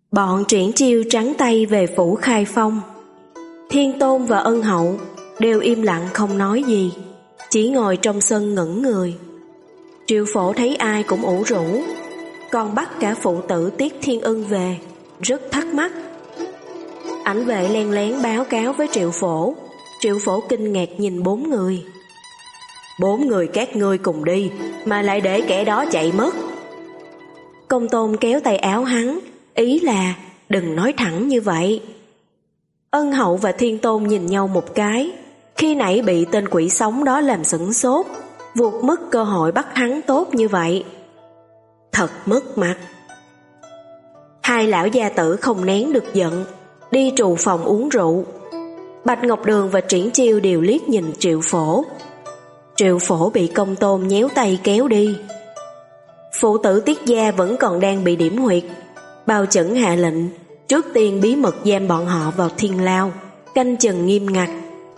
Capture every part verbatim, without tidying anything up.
Bọn Triển Chiêu trắng tay về phủ Khai Phong. Thiên Tôn và Ân Hậu đều im lặng không nói gì, chỉ ngồi trong sân ngẩn người. Triệu Phổ thấy ai cũng ủ rũ, còn bắt cả phụ tử Tiết Thiên Ân về, rất thắc mắc. Ảnh vệ len lén báo cáo với Triệu Phổ. Triệu Phổ kinh ngạc nhìn bốn người. Bốn người các ngươi cùng đi, mà lại để kẻ đó chạy mất. Công Tôn kéo tay áo hắn, ý là đừng nói thẳng như vậy. Ân Hậu và Thiên Tôn nhìn nhau một cái, khi nãy bị tên quỷ sống đó làm sửng sốt, vụt mất cơ hội bắt hắn tốt như vậy. Thật mất mặt. Hai lão gia tử không nén được giận, đi trù phòng uống rượu. Bạch Ngọc Đường và Triển Chiêu đều liếc nhìn Triệu Phổ. Triệu Phổ bị Công Tôn nhéo tay kéo đi. Phụ tử Tiết gia vẫn còn đang bị điểm huyệt. Bao Chẩn hạ lệnh trước tiên bí mật giam bọn họ vào thiên lao, canh chừng nghiêm ngặt.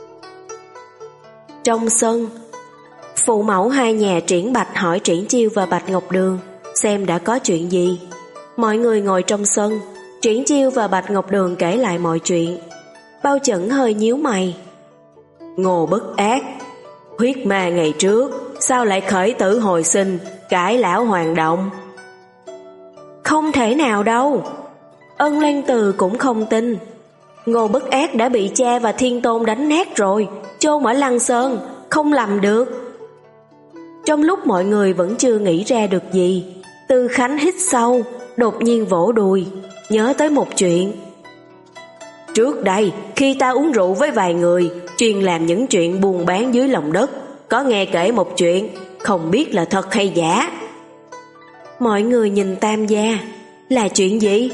Trong sân, phụ mẫu hai nhà Triển Bạch hỏi Triển Chiêu và Bạch Ngọc Đường xem đã có chuyện gì. Mọi người ngồi trong sân, Triển Chiêu và Bạch Ngọc Đường kể lại mọi chuyện. Bao Chẩn hơi nhíu mày. Ngô Bất Ác, huyết ma ngày trước sao lại khởi tử hồi sinh, cải lão hoàng động? Không thể nào đâu. Ân Lan Từ cũng không tin. Ngô Bất Ác đã bị cha và Thiên Tôn đánh nát rồi, chôn ở Lăng Sơn, không làm được. Trong lúc mọi người vẫn chưa nghĩ ra được gì, Tư Khánh hít sâu, đột nhiên vỗ đùi, nhớ tới một chuyện. Trước đây, khi ta uống rượu với vài người, chuyên làm những chuyện buôn bán dưới lòng đất, có nghe kể một chuyện, không biết là thật hay giả. Mọi người nhìn Tam gia, là chuyện gì?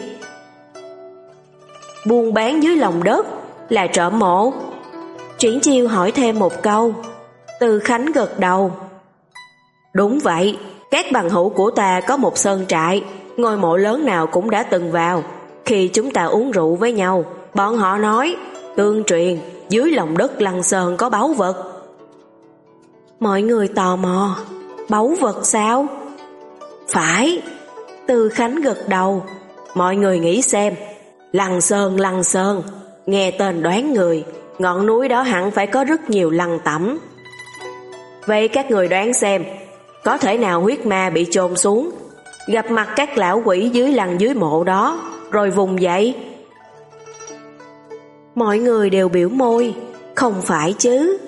Buôn bán dưới lòng đất, là trộm mộ. Triển Chiêu hỏi thêm một câu. Từ Khánh gật đầu. Đúng vậy, các bằng hữu của ta có một sơn trại, ngôi mộ lớn nào cũng đã từng vào. Khi chúng ta uống rượu với nhau, bọn họ nói, tương truyền, dưới lòng đất Lăng Sơn có báu vật. Mọi người tò mò, báu vật sao? Phải. Từ Khánh gật đầu. Mọi người nghĩ xem, Lăng Sơn, Lăng Sơn, nghe tên đoán người, ngọn núi đó hẳn phải có rất nhiều lăng tẩm. Vậy các người đoán xem, có thể nào huyết ma bị chôn xuống, gặp mặt các lão quỷ dưới lăng dưới mộ đó, rồi vùng dậy? Mọi người đều biểu môi, không phải chứ.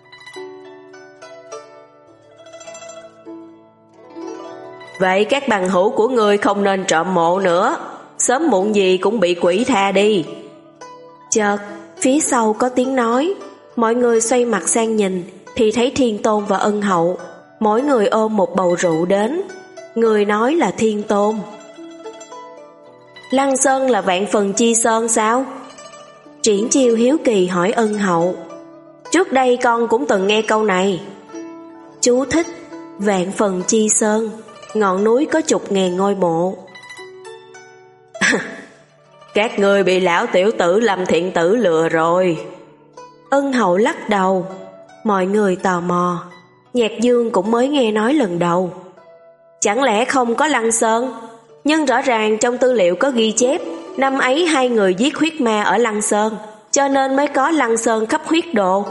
Vậy các bằng hữu của ngươi không nên trộm mộ nữa, sớm muộn gì cũng bị quỷ tha đi. Chợt, phía sau có tiếng nói, mọi người xoay mặt sang nhìn, thì thấy Thiên Tôn và Ân Hậu, mỗi người ôm một bầu rượu đến. Người nói là Thiên Tôn. Lăng Sơn là vạn phần chi sơn sao? Triển Chiêu hiếu kỳ hỏi Ân Hậu. Trước đây con cũng từng nghe câu này. Chú thích: vạn phần chi sơn, ngọn núi có chục ngàn ngôi mộ. Các ngươi bị lão tiểu tử Lâm Thiện Tử lừa rồi. Ân Hậu lắc đầu. Mọi người tò mò. Nhạc Dương cũng mới nghe nói lần đầu. Chẳng lẽ không có Lăng Sơn? Nhưng rõ ràng trong tư liệu có ghi chép năm ấy hai người giết huyết ma ở Lăng Sơn, cho nên mới có Lăng Sơn khắp huyết đồ.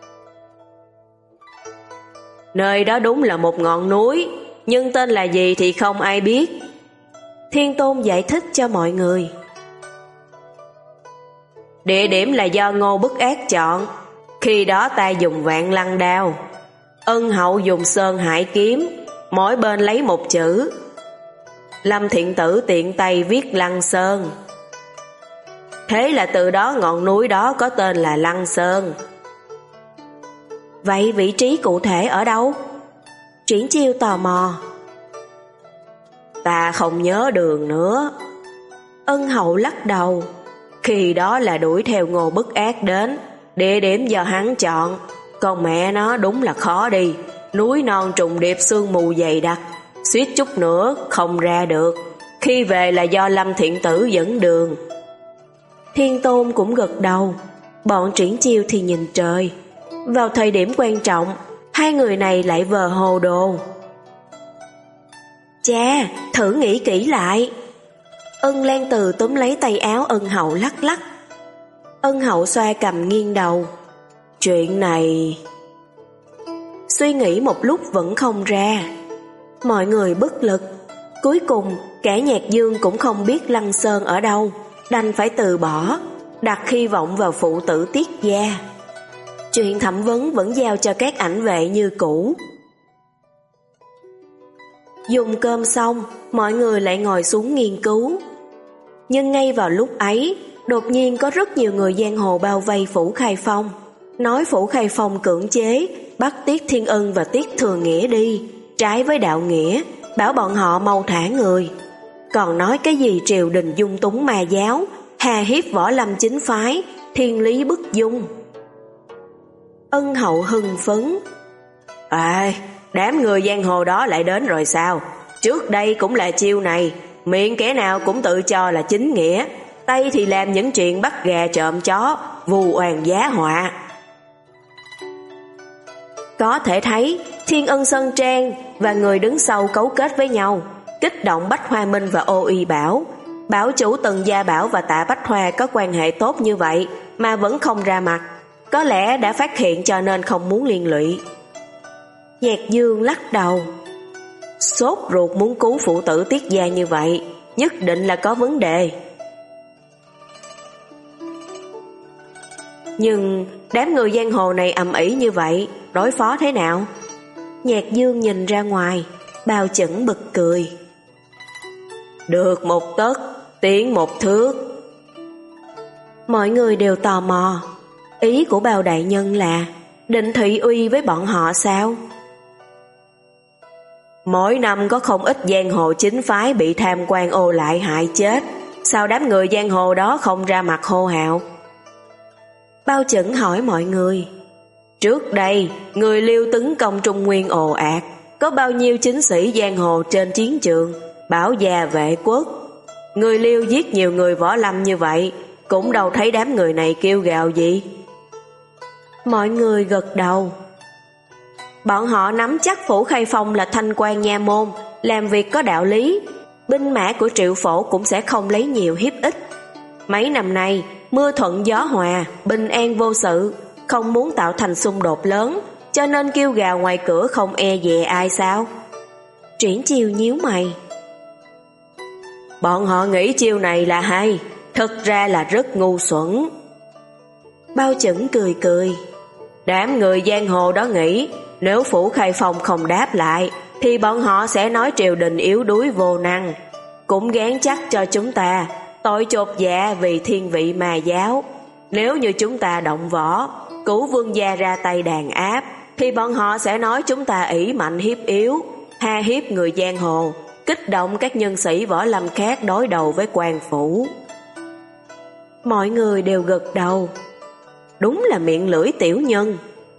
Nơi đó đúng là một ngọn núi, nhưng tên là gì thì không ai biết. Thiên Tôn giải thích cho mọi người. Địa điểm là do Ngô Bất Ác chọn. Khi đó ta dùng vạn lăng đao, Ân Hậu dùng sơn hải kiếm, mỗi bên lấy một chữ. Lâm Thiện Tử tiện tay viết Lăng Sơn. Thế là từ đó ngọn núi đó có tên là Lăng Sơn. Vậy vị trí cụ thể ở đâu? Triển Chiêu tò mò. Ta không nhớ đường nữa. Ân Hậu lắc đầu. Khi đó là đuổi theo Ngô Bất Ác đến, địa điểm do hắn chọn. Con mẹ nó đúng là khó đi, núi non trùng điệp sương mù dày đặc, suýt chút nữa không ra được. Khi về là do Lâm Thiện Tử dẫn đường. Thiên Tôn cũng gật đầu. Bọn Triển Chiêu thì nhìn trời. Vào thời điểm quan trọng, hai người này lại vờ hồ đồ. Cha, thử nghĩ kỹ lại. Ân Lan Từ túm lấy tay áo Ân Hậu lắc lắc. Ân Hậu xoa cằm nghiêng đầu. Chuyện này... Suy nghĩ một lúc vẫn không ra. Mọi người bất lực. Cuối cùng cả Nhạc Dương cũng không biết Lăng Sơn ở đâu, đành phải từ bỏ, đặt hy vọng vào phụ tử Tiết gia. Chuyện thẩm vấn vẫn giao cho các ảnh vệ như cũ. Dùng cơm xong, mọi người lại ngồi xuống nghiên cứu. Nhưng ngay vào lúc ấy, đột nhiên có rất nhiều người giang hồ bao vây Phủ Khai Phong, nói Phủ Khai Phong cưỡng chế bắt Tiết Thiên Ân và Tiết Thừa Nghĩa đi, trái với đạo nghĩa, bảo bọn họ mau thả người. Còn nói cái gì triều đình dung túng ma giáo, hà hiếp võ lâm chính phái, thiên lý bất dung. Ân Hậu hưng phấn. À, đám người giang hồ đó lại đến rồi sao? Trước đây cũng là chiêu này, miệng kẻ nào cũng tự cho là chính nghĩa, tay thì làm những chuyện bắt gà trộm chó, vu oan giá họa. Có thể thấy Thiên Ân Sơn Trang và người đứng sau cấu kết với nhau, kích động Bách Hoa Minh và Ô Y Bảo. Bảo chủ Tần Gia Bảo và Tạ Bách Hoa có quan hệ tốt như vậy mà vẫn không ra mặt, có lẽ đã phát hiện cho nên không muốn liên lụy. Nhạc Dương lắc đầu. Sốt ruột muốn cứu phụ tử Tiết gia như vậy, nhất định là có vấn đề. Nhưng đám người giang hồ này ầm ĩ như vậy, đối phó thế nào? Nhạc Dương nhìn ra ngoài, Bao Chẩn bật cười. Được một tấc, tiến một thước. Mọi người đều tò mò, ý của Bao đại nhân là định thị uy với bọn họ sao? Mỗi năm có không ít giang hồ chính phái bị tham quan ô lại hại chết, sao đám người giang hồ đó không ra mặt hô hào? Bao Chẩn hỏi mọi người. Trước đây, người Liêu tấn công Trung Nguyên ồ ạt, có bao nhiêu chính sĩ giang hồ trên chiến trường, bảo gia vệ quốc. Người Liêu giết nhiều người võ lâm như vậy, cũng đâu thấy đám người này kêu gào gì. Mọi người gật đầu. Bọn họ nắm chắc Phủ Khai Phong là thanh quan nha môn, làm việc có đạo lý, binh mã của Triệu Phổ cũng sẽ không lấy nhiều hiếp ít. Mấy năm nay, mưa thuận gió hòa, bình an vô sự, không muốn tạo thành xung đột lớn, cho nên kêu gào ngoài cửa không e dè ai sao? Triển Chiêu nhíu mày. Bọn họ nghĩ chiêu này là hay, thực ra là rất ngu xuẩn. Bao Chẩn cười cười. Đám người giang hồ đó nghĩ, nếu Phủ Khai Phong không đáp lại, thì bọn họ sẽ nói triều đình yếu đuối vô năng, cũng gán chắc cho chúng ta tội chột dạ vì thiên vị ma giáo. Nếu như chúng ta động võ, cứu vương gia ra tay đàn áp, thì bọn họ sẽ nói chúng ta ỷ mạnh hiếp yếu, ha hiếp người giang hồ, kích động các nhân sĩ võ lâm khác đối đầu với quan phủ. Mọi người đều gật đầu. Đúng là miệng lưỡi tiểu nhân.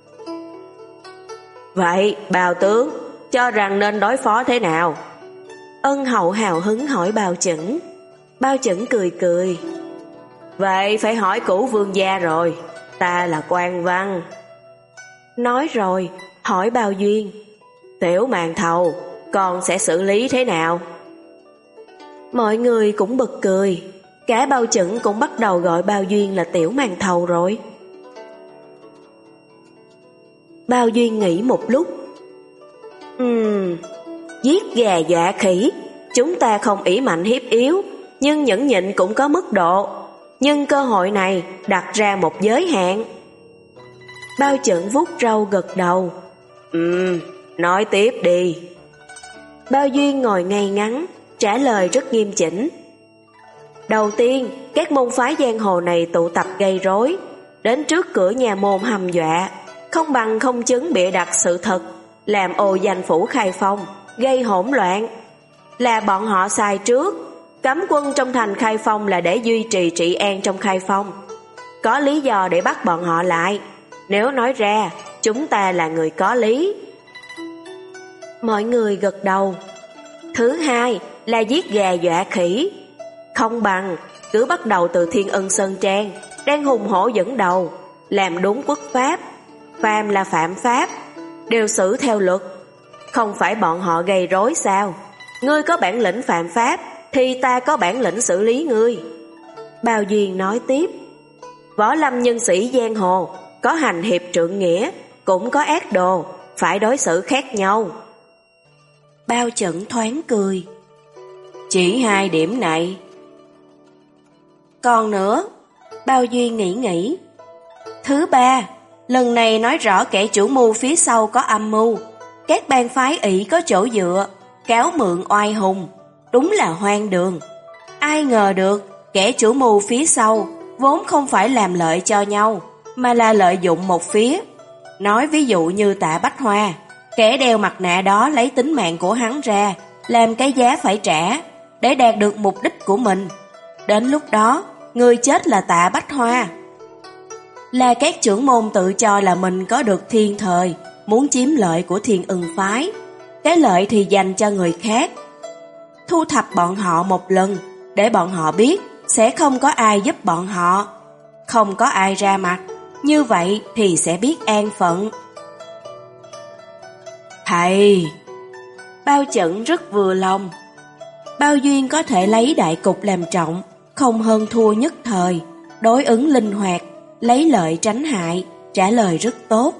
Vậy, Bào tướng, cho rằng nên đối phó thế nào? Ân Hậu hào hứng hỏi Bao Chẩn. Bao Chẩn cười cười. Vậy phải hỏi Cửu vương gia rồi, ta là quan văn. Nói rồi, hỏi Bao Duyên. Tiểu màn thầu, con sẽ xử lý thế nào? Mọi người cũng bật cười, cả Bao Chẩn cũng bắt đầu gọi Bao Duyên là tiểu màn thầu rồi. Bao Duyên nghĩ một lúc. Ừm, giết gà dọa khỉ, chúng ta không ỷ mạnh hiếp yếu, nhưng nhẫn nhịn cũng có mức độ. Nhưng cơ hội này đặt ra một giới hạn. Bao Chẩn vuốt râu gật đầu. Ừm, nói tiếp đi. Bao Duyên ngồi ngay ngắn, trả lời rất nghiêm chỉnh. Đầu tiên, các môn phái giang hồ này tụ tập gây rối, đến trước cửa nhà môn hăm dọa, không bằng không chứng bịa đặt sự thật, làm ồ danh Phủ Khai Phong, gây hỗn loạn. Là bọn họ sai trước, cấm quân trong thành Khai Phong là để duy trì trị an trong Khai Phong. Có lý do để bắt bọn họ lại, nếu nói ra, chúng ta là người có lý. Mọi người gật đầu. Thứ hai là giết gà dọa khỉ. Không bằng, cứ bắt đầu từ Thiên Ân Sơn Trang, đang hùng hổ dẫn đầu, làm đúng quốc pháp. Phàm là phạm pháp, đều xử theo luật. Không phải bọn họ gây rối sao? Ngươi có bản lĩnh phạm pháp thì ta có bản lĩnh xử lý ngươi. Bao Duyên nói tiếp, võ lâm nhân sĩ giang hồ, có hành hiệp trượng nghĩa, cũng có ác đồ, phải đối xử khác nhau. Bao Chẩn thoáng cười, chỉ hai điểm này. Còn nữa, Bao Duyên nghĩ nghĩ. Thứ ba, lần này nói rõ kẻ chủ mưu phía sau có âm mưu, các bang phái ỷ có chỗ dựa, cáo mượn oai hùng, đúng là hoang đường. Ai ngờ được, kẻ chủ mưu phía sau vốn không phải làm lợi cho nhau, mà là lợi dụng một phía. Nói ví dụ như Tạ Bách Hoa, kẻ đeo mặt nạ đó lấy tính mạng của hắn ra, làm cái giá phải trả, để đạt được mục đích của mình. Đến lúc đó, người chết là Tạ Bách Hoa. Là các trưởng môn tự cho là mình có được thiên thời, muốn chiếm lợi của Thiên Ưng phái. Cái lợi thì dành cho người khác. Thu thập bọn họ một lần, để bọn họ biết sẽ không có ai giúp bọn họ, không có ai ra mặt, như vậy thì sẽ biết an phận. Thầy! Bao Chẩn rất vừa lòng. Bao Duyên có thể lấy đại cục làm trọng, không hơn thua nhất thời, đối ứng linh hoạt, lấy lợi tránh hại, trả lời rất tốt.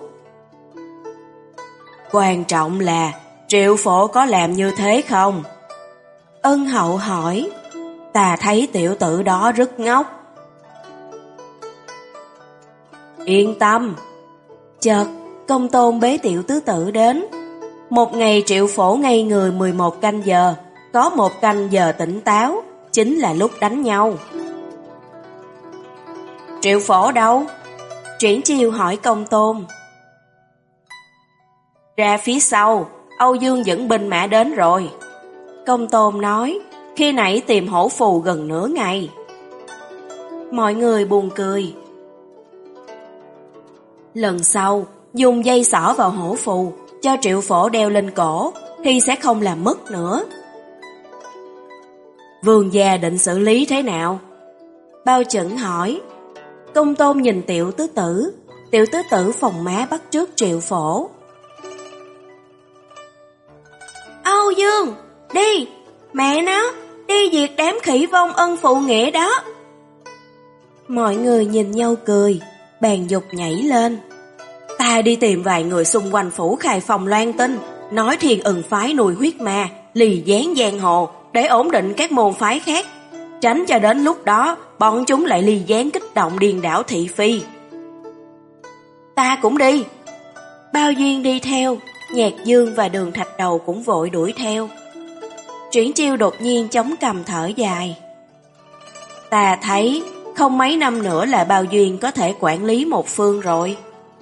Quan trọng là Triệu Phổ có làm như thế không? Ân Hậu hỏi. Ta thấy tiểu tử đó rất ngốc. Yên tâm. Chợt Công Tôn bế tiểu tứ tử đến. Một ngày Triệu Phổ ngây người mười một canh giờ, có một canh giờ tỉnh táo, chính là lúc đánh nhau. Triệu Phổ đâu? Triển Chiêu hỏi Công Tôn. Ra phía sau, Âu Dương dẫn binh mã đến rồi. Công Tôn nói, khi nãy tìm hổ phù gần nửa ngày. Mọi người buồn cười. Lần sau, dùng dây xỏ vào hổ phù, cho Triệu Phổ đeo lên cổ, thì sẽ không làm mất nữa. Vương gia định xử lý thế nào? Bao Chẩn hỏi. Công Tôn nhìn tiểu tứ tử, tiểu tứ tử phòng má bắt trước Triệu Phổ. Âu Dương, đi, mẹ nó, đi diệt đám khỉ vong ân phụ nghĩa đó. Mọi người nhìn nhau cười, bàn dục nhảy lên. Ta đi tìm vài người xung quanh phủ Khai Phong loan tin, nói Thiên Ưng phái nuôi huyết ma, lì gián giang hồ, để ổn định các môn phái khác, tránh cho đến lúc đó bọn chúng lại ly gián kích động điên đảo thị phi. Ta cũng đi. Bao Duyên đi theo, Nhạc Dương và Đường Thạch Đầu cũng vội đuổi theo. Triển Chiêu đột nhiên chống cằm thở dài. Ta thấy không mấy năm nữa là Bao Duyên có thể quản lý một phương rồi.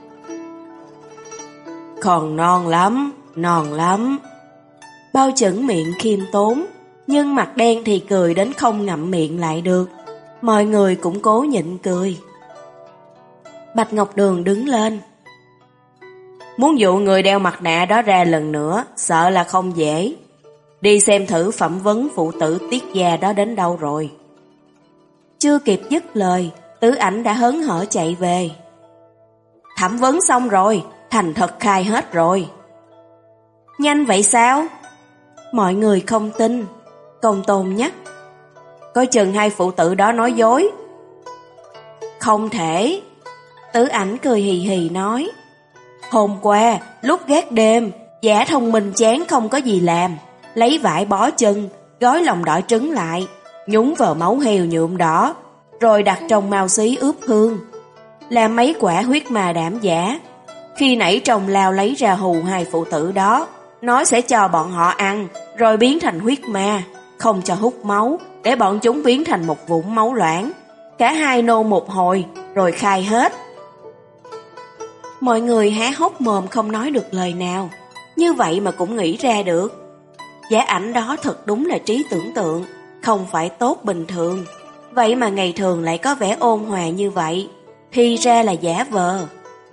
Còn non lắm, non lắm. Bao Chẩn miệng khiêm tốn, nhưng mặt đen thì cười đến không ngậm miệng lại được. Mọi người cũng cố nhịn cười. Bạch Ngọc Đường đứng lên. Muốn dụ người đeo mặt nạ đó ra lần nữa, sợ là không dễ. Đi xem thử phẩm vấn phụ tử Tiết gia đó đến đâu rồi. Chưa kịp dứt lời, Tứ Ảnh đã hớn hở chạy về. Thẩm vấn xong rồi, thành thật khai hết rồi. Nhanh vậy sao? Mọi người không tin. Công Tôn nhắc. Coi chừng hai phụ tử đó nói dối. Không thể. Tứ Ảnh cười hì hì nói. Hôm qua, lúc gác đêm, Giả Thông Minh chán không có gì làm, lấy vải bó chân, gói lòng đỏ trứng lại, nhúng vào máu heo nhuộm đỏ, rồi đặt trong mao xí ướp hương, làm mấy quả huyết ma đảm giả. Khi nãy trồng lao lấy ra hù hai phụ tử đó, nói sẽ cho bọn họ ăn, rồi biến thành huyết ma, không cho hút máu, để bọn chúng biến thành một vũng máu loãng. Cả hai nôn một hồi, rồi khai hết. Mọi người há hốc mồm không nói được lời nào, như vậy mà cũng nghĩ ra được. Giả Ảnh đó thật đúng là trí tưởng tượng, không phải tốt bình thường. Vậy mà ngày thường lại có vẻ ôn hòa như vậy, thì ra là giả vờ.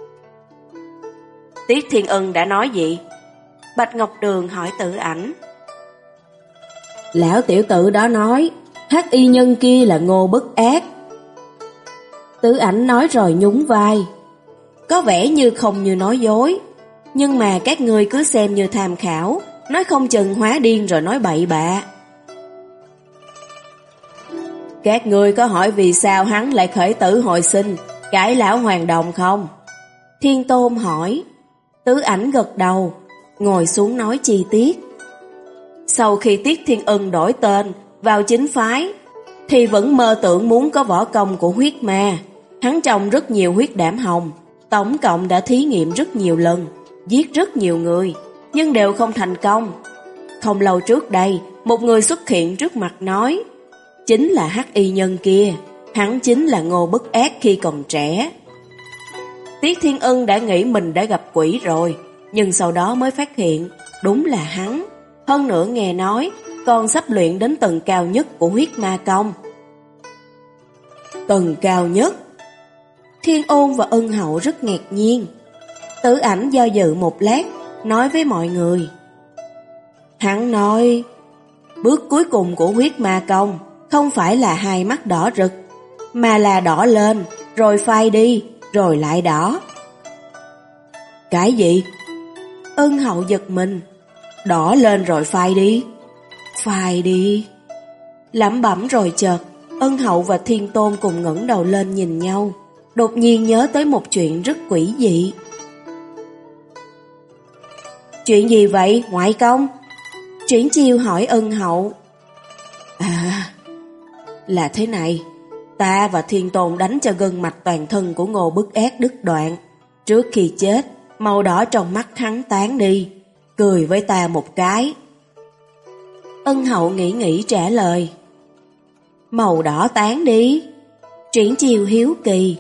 Tiết Thiên Ưng đã nói gì? Bạch Ngọc Đường hỏi Tử Ảnh. Lão tiểu tử đó nói, hắc y nhân kia là Ngô Bất Ác. Tử Ảnh nói rồi nhún vai. Có vẻ như không như nói dối, nhưng mà các ngươi cứ xem như tham khảo, nói không chừng hóa điên rồi nói bậy bạ. Các ngươi có hỏi vì sao hắn lại khởi tử hồi sinh, cải lão hoàng đồng không? Thiên Tôn hỏi. Tứ Ảnh gật đầu, ngồi xuống nói chi tiết. Sau khi Tiết Thiên Ân đổi tên vào chính phái, thì vẫn mơ tưởng muốn có võ công của huyết ma. Hắn trồng rất nhiều huyết đảm hồng, tổng cộng đã thí nghiệm rất nhiều lần, giết rất nhiều người, nhưng đều không thành công. Không lâu trước đây, một người xuất hiện trước mặt nói, chính là hắc y nhân kia, hắn chính là Ngô Bất Ác khi còn trẻ. Tiết Thiên Ân đã nghĩ mình đã gặp quỷ rồi, nhưng sau đó mới phát hiện, đúng là hắn. Hơn nữa nghe nói, còn sắp luyện đến tầng cao nhất của huyết ma công. Tầng cao nhất? Thiên Ôn và Ân Hậu rất ngạc nhiên. Tử Ảnh do dự một lát, nói với mọi người. Hắn nói, bước cuối cùng của huyết ma công không phải là hai mắt đỏ rực, mà là đỏ lên, rồi phai đi, rồi lại đỏ. Cái gì? Ân Hậu giật mình. Đỏ lên rồi phai đi. Phai đi. Lẩm bẩm rồi chợt, Ân Hậu và Thiên Tôn cùng ngẩng đầu lên nhìn nhau, đột nhiên nhớ tới một chuyện rất quỷ dị. Chuyện gì vậy, ngoại công? Triển Chiêu hỏi Ân Hậu. À, là thế này, ta và Thiên Tôn đánh cho gân mạch toàn thân của Ngô Bất Ác đứt đoạn. Trước khi chết, màu đỏ trong mắt hắn tán đi, cười với ta một cái. Ân Hậu nghĩ nghĩ trả lời. Màu đỏ tán đi? Triển Chiêu hiếu kỳ.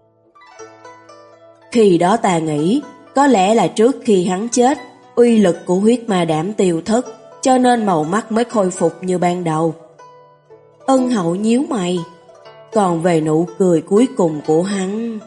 Khi đó ta nghĩ, có lẽ là trước khi hắn chết, uy lực của huyết ma đảm tiêu thất, cho nên màu mắt mới khôi phục như ban đầu. Ân Hậu nhíu mày. Còn về nụ cười cuối cùng của hắn,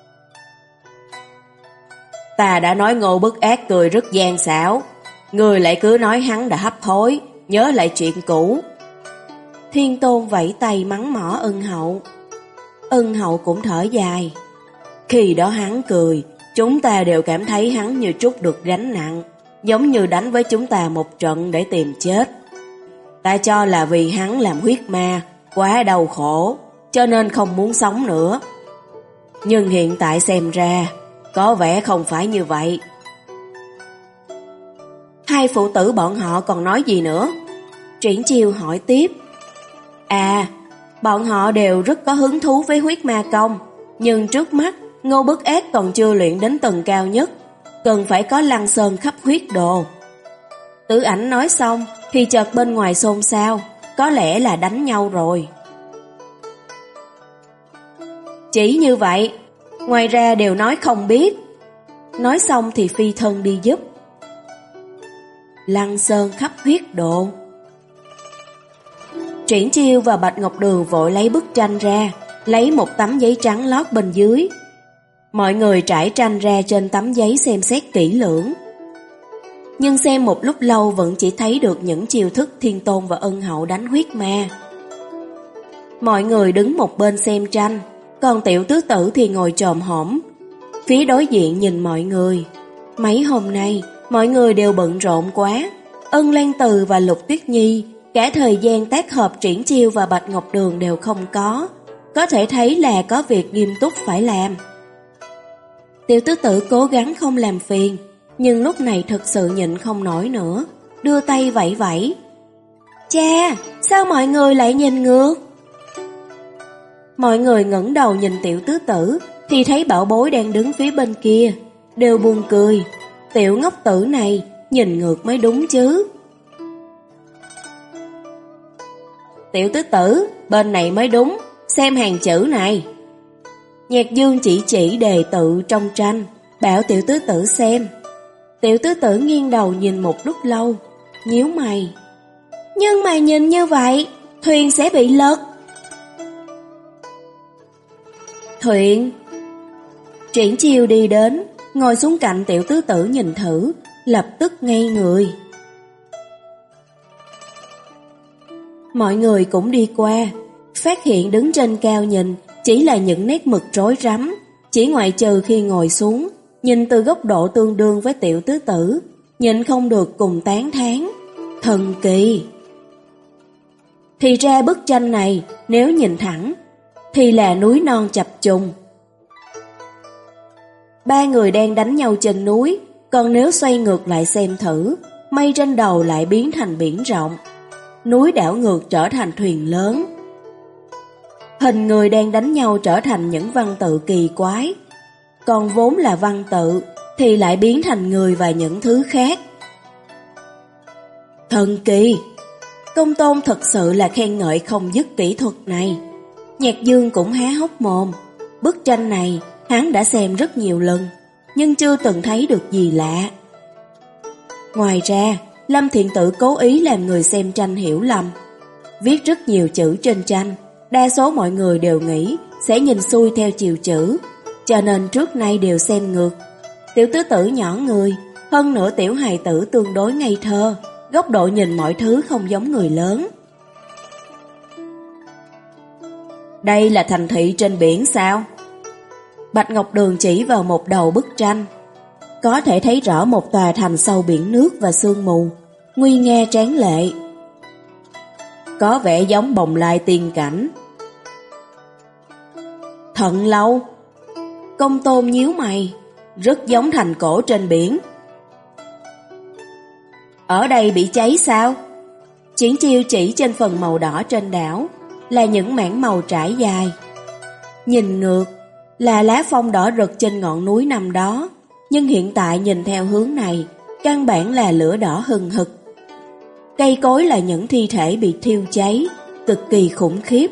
ta đã nói Ngô Bất Ác cười rất gian xảo, người lại cứ nói hắn đã hấp hối, nhớ lại chuyện cũ. Thiên Tôn vẫy tay mắng mỏ Ân Hậu. Ân Hậu cũng thở dài. Khi đó hắn cười, chúng ta đều cảm thấy hắn như trút được gánh nặng, giống như đánh với chúng ta một trận để tìm chết. Ta cho là vì hắn làm huyết ma, quá đau khổ, cho nên không muốn sống nữa. Nhưng hiện tại xem ra, có vẻ không phải như vậy. Hai phụ tử bọn họ còn nói gì nữa? Triển Chiêu hỏi tiếp. À, bọn họ đều rất có hứng thú với huyết ma công, nhưng trước mắt Ngô Bất Ác còn chưa luyện đến tầng cao nhất, cần phải có Lăng Sơn khắp huyết đồ. Tử Ảnh nói xong thì chợt bên ngoài xôn xao, có lẽ là đánh nhau rồi. Chỉ như vậy, ngoài ra đều nói không biết. Nói xong thì phi thân đi giúp. Lăng Sơn khắp huyết độ. Triển Chiêu và Bạch Ngọc Đường vội lấy bức tranh ra, lấy một tấm giấy trắng lót bên dưới. Mọi người trải tranh ra trên tấm giấy xem xét kỹ lưỡng. Nhưng xem một lúc lâu vẫn chỉ thấy được những chiêu thức Thiên Tôn và Ân Hậu đánh huyết ma. Mọi người đứng một bên xem tranh, còn Tiểu Tứ Tử thì ngồi chồm hổm phía đối diện nhìn mọi người. Mấy hôm nay, mọi người đều bận rộn quá. Ân Lan Từ và Lục Tuyết Nhi, cả thời gian tác hợp Triển Chiêu và Bạch Ngọc Đường đều không có. Có thể thấy là có việc nghiêm túc phải làm. Tiểu Tứ Tử cố gắng không làm phiền, nhưng lúc này thật sự nhịn không nổi nữa, đưa tay vẫy vẫy. Cha, sao mọi người lại nhìn ngược? Mọi người ngẩng đầu nhìn Tiểu Tứ Tử, thì thấy Bảo Bối đang đứng phía bên kia, đều buồn cười. Tiểu ngốc tử này, nhìn ngược mới đúng chứ. Tiểu Tứ Tử, bên này mới đúng, xem hàng chữ này. Nhạc Dương chỉ chỉ đề tự trong tranh, bảo Tiểu Tứ Tử xem. Tiểu Tứ Tử nghiêng đầu nhìn một lúc lâu, nhíu mày. Nhưng mà nhìn như vậy, thuyền sẽ bị lật. Thuyền. Triển Chiêu đi đến, ngồi xuống cạnh Tiểu Tứ Tử nhìn thử, lập tức ngây người. Mọi người cũng đi qua, phát hiện đứng trên cao nhìn chỉ là những nét mực rối rắm, chỉ ngoại trừ khi ngồi xuống, nhìn từ góc độ tương đương với Tiểu Tứ Tử, nhìn không được cùng tán thán. Thần kỳ! thì ra bức tranh này nếu nhìn thẳng thì là núi non chập trùng. Ba người đang đánh nhau trên núi, còn nếu xoay ngược lại xem thử, mây trên đầu lại biến thành biển rộng, núi đảo ngược trở thành thuyền lớn. Hình người đang đánh nhau trở thành những văn tự kỳ quái, còn vốn là văn tự thì lại biến thành người và những thứ khác. Thần kỳ! Công Tôn thật sự là khen ngợi không dứt kỹ thuật này. Nhạc Dương cũng há hốc mồm. Bức tranh này hắn đã xem rất nhiều lần, nhưng chưa từng thấy được gì lạ. Ngoài ra, Lâm Thiện Tử cố ý làm người xem tranh hiểu lầm. Viết rất nhiều chữ trên tranh, đa số mọi người đều nghĩ sẽ nhìn xuôi theo chiều chữ, cho nên trước nay đều xem ngược. Tiểu tứ tử nhỏ người, hơn nữa tiểu hài tử tương đối ngây thơ, góc độ nhìn mọi thứ không giống người lớn. Đây là thành thị trên biển sao? Bạch Ngọc Đường chỉ vào một đầu bức tranh. Có thể thấy rõ một tòa thành sâu biển nước và sương mù, nguy nga tráng lệ. Có vẻ giống Bồng Lai tiên cảnh. Thận Lâu. Công Tôn nhíu mày, rất giống thành cổ trên biển. Ở đây bị cháy sao? Triển Chiêu chỉ trên phần màu đỏ trên đảo, là những mảng màu trải dài. Nhìn ngược, là lá phong đỏ rực trên ngọn núi năm đó, nhưng hiện tại nhìn theo hướng này, căn bản là lửa đỏ hừng hực. Cây cối là những thi thể bị thiêu cháy, cực kỳ khủng khiếp.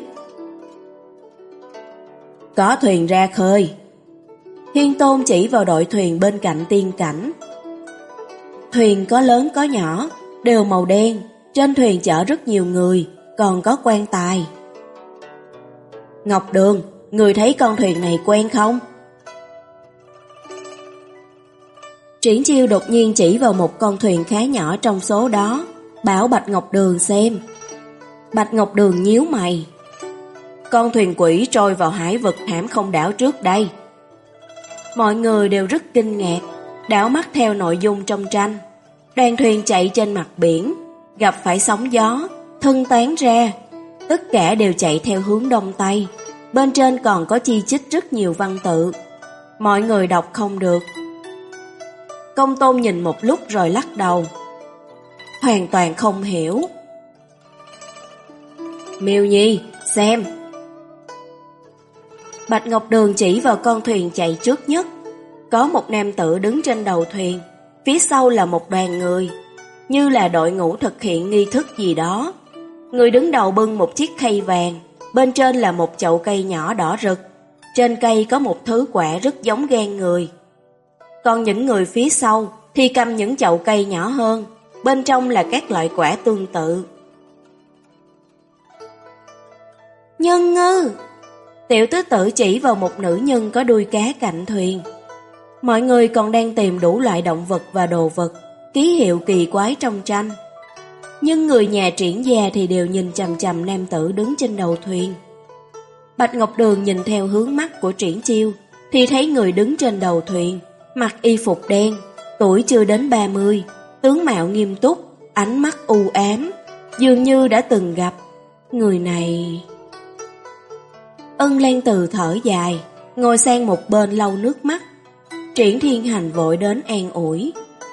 Có thuyền ra khơi. Hiên Tôn chỉ vào đội thuyền bên cạnh tiên cảnh. Thuyền có lớn có nhỏ, đều màu đen, trên thuyền chở rất nhiều người, còn có quan tài. Ngọc Đường, người thấy con thuyền này quen không? Triển Chiêu đột nhiên chỉ vào một con thuyền khá nhỏ trong số đó, bảo Bạch Ngọc Đường xem. Bạch Ngọc Đường nhíu mày. Con thuyền quỷ trôi vào hải vực hãm không đảo trước đây. Mọi người đều rất kinh ngạc, đảo mắt theo nội dung trong tranh. Đoàn thuyền chạy trên mặt biển, gặp phải sóng gió, thân tán ra. Tất cả đều chạy theo hướng đông tây. Bên trên còn có chi chít rất nhiều văn tự. Mọi người đọc không được. Công Tôn nhìn một lúc rồi lắc đầu. Hoàn toàn không hiểu. Miêu Nhi, xem. Bạch Ngọc Đường chỉ vào con thuyền chạy trước nhất. Có một nam tử đứng trên đầu thuyền, phía sau là một đoàn người, như là đội ngũ thực hiện nghi thức gì đó. Người đứng đầu bưng một chiếc khay vàng, bên trên là một chậu cây nhỏ đỏ rực. Trên cây có một thứ quả rất giống gan người. Còn những người phía sau thì cầm những chậu cây nhỏ hơn, bên trong là các loại quả tương tự. Nhân ngư! Tiểu tứ tử chỉ vào một nữ nhân có đuôi cá cạnh thuyền. Mọi người còn đang tìm đủ loại động vật và đồ vật, ký hiệu kỳ quái trong tranh. Nhưng người nhà Triển gia thì đều nhìn chằm chằm nam tử đứng trên đầu thuyền. Bạch Ngọc Đường nhìn theo hướng mắt của Triển Chiêu thì thấy người đứng trên đầu thuyền, mặc y phục đen, tuổi chưa đến ba mươi, tướng mạo nghiêm túc, ánh mắt u ám, dường như đã từng gặp. Người này... Ân Lan Từ thở dài, ngồi sang một bên lau nước mắt. Triển Thiên Hành vội đến an ủi.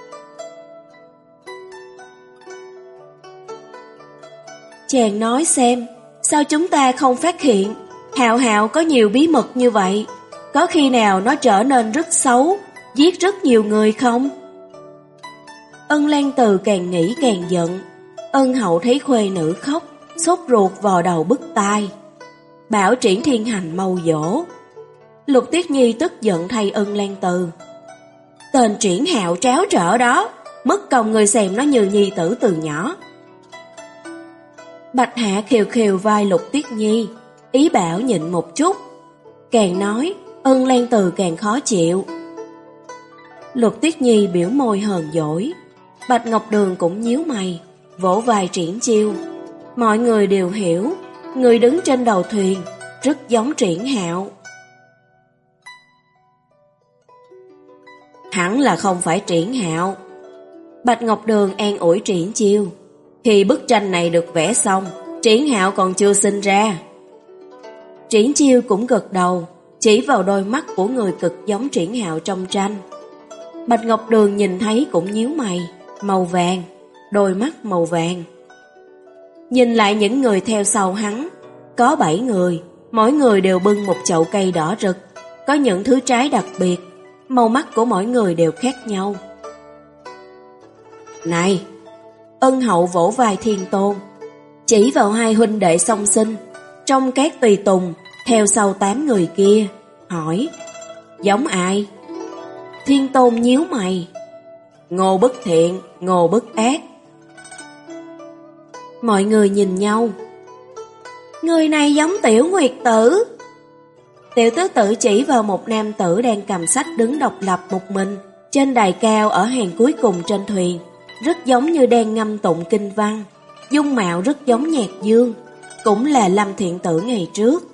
Chàng nói xem, sao chúng ta không phát hiện Hạo Hạo có nhiều bí mật như vậy? Có khi nào nó trở nên rất xấu, giết rất nhiều người không? Ân Lan Từ càng nghĩ càng giận. Ân Hậu thấy khuê nữ khóc, sốt ruột vò đầu bứt tai, bảo Triển Thiên Hành mau dỗ. Lục Tuyết Nhi tức giận thay Ân Lan Từ. Tên Triển Hạo tráo trở đó, mất công người xem nó như nhi tử từ nhỏ. Bạch Hạ khều khều vai Lục Tuyết Nhi, ý bảo nhịn một chút. Càng nói, Ân Lan Từ càng khó chịu. Lục Tuyết Nhi biểu môi hờn dỗi. Bạch Ngọc Đường cũng nhíu mày, vỗ vai Triển Chiêu. Mọi người đều hiểu, người đứng trên đầu thuyền rất giống Triển Hạo. Hẳn là không phải Triển Hạo. Bạch Ngọc Đường an ủi Triển Chiêu. Khi bức tranh này được vẽ xong, Triển Hạo còn chưa sinh ra. Triển Chiêu cũng gật đầu, chỉ vào đôi mắt của người cực giống Triển Hạo trong tranh. Bạch Ngọc Đường nhìn thấy cũng nhíu mày, màu vàng, đôi mắt màu vàng. Nhìn lại những người theo sau hắn, có bảy người, mỗi người đều bưng một chậu cây đỏ rực, có những thứ trái đặc biệt, màu mắt của mỗi người đều khác nhau. Này! Ân Hậu vỗ vai Thiên Tôn, chỉ vào hai huynh đệ song sinh, trong các tùy tùng, theo sau tám người kia, hỏi, giống ai? Thiên Tôn nhíu mày, Ngô Bất Thiện, Ngô Bất Ác. Mọi người nhìn nhau, người này giống Tiểu Nguyệt Tử. Tiểu Tứ Tử chỉ vào một nam tử đang cầm sách đứng độc lập một mình, trên đài cao ở hàng cuối cùng trên thuyền, rất giống như đang ngâm tụng kinh văn, dung mạo rất giống Nhạc Dương, cũng là Lâm Thiện Tử ngày trước.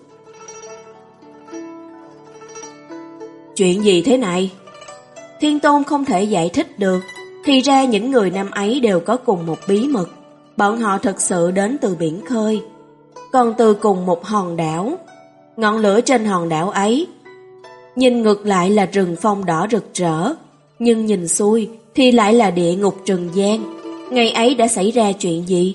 Chuyện gì thế này? Thiên Tôn không thể giải thích được, thì ra những người năm ấy đều có cùng một bí mật, bọn họ thật sự đến từ biển khơi, còn từ cùng một hòn đảo. Ngọn lửa trên hòn đảo ấy, nhìn ngược lại là rừng phong đỏ rực rỡ, nhưng nhìn xuôi thì lại là địa ngục trần gian. Ngày ấy đã xảy ra chuyện gì?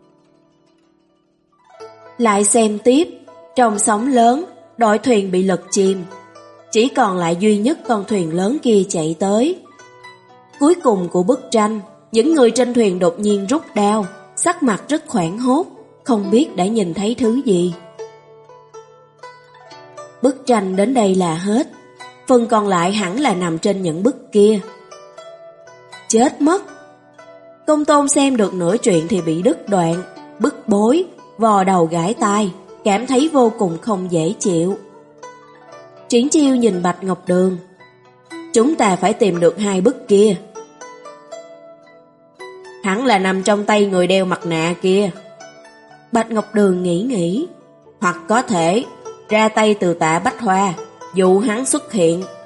Lại xem tiếp, trong sóng lớn, đội thuyền bị lật chìm, chỉ còn lại duy nhất con thuyền lớn kia chạy tới. Cuối cùng của bức tranh, những người trên thuyền đột nhiên rút đao, sắc mặt rất hoảng hốt, không biết đã nhìn thấy thứ gì. Bức tranh đến đây là hết, phần còn lại hẳn là nằm trên những bức kia. Chết mất! Công Tôn xem được nửa chuyện thì bị đứt đoạn, bức bối, vò đầu gãi tai, cảm thấy vô cùng không dễ chịu. Triển Chiêu nhìn Bạch Ngọc Đường, chúng ta phải tìm được hai bức kia. Hẳn là nằm trong tay người đeo mặt nạ kia. Bạch Ngọc Đường nghĩ nghĩ, hoặc có thể ra tay từ Tạ Bách Hoa, dụ hắn xuất hiện.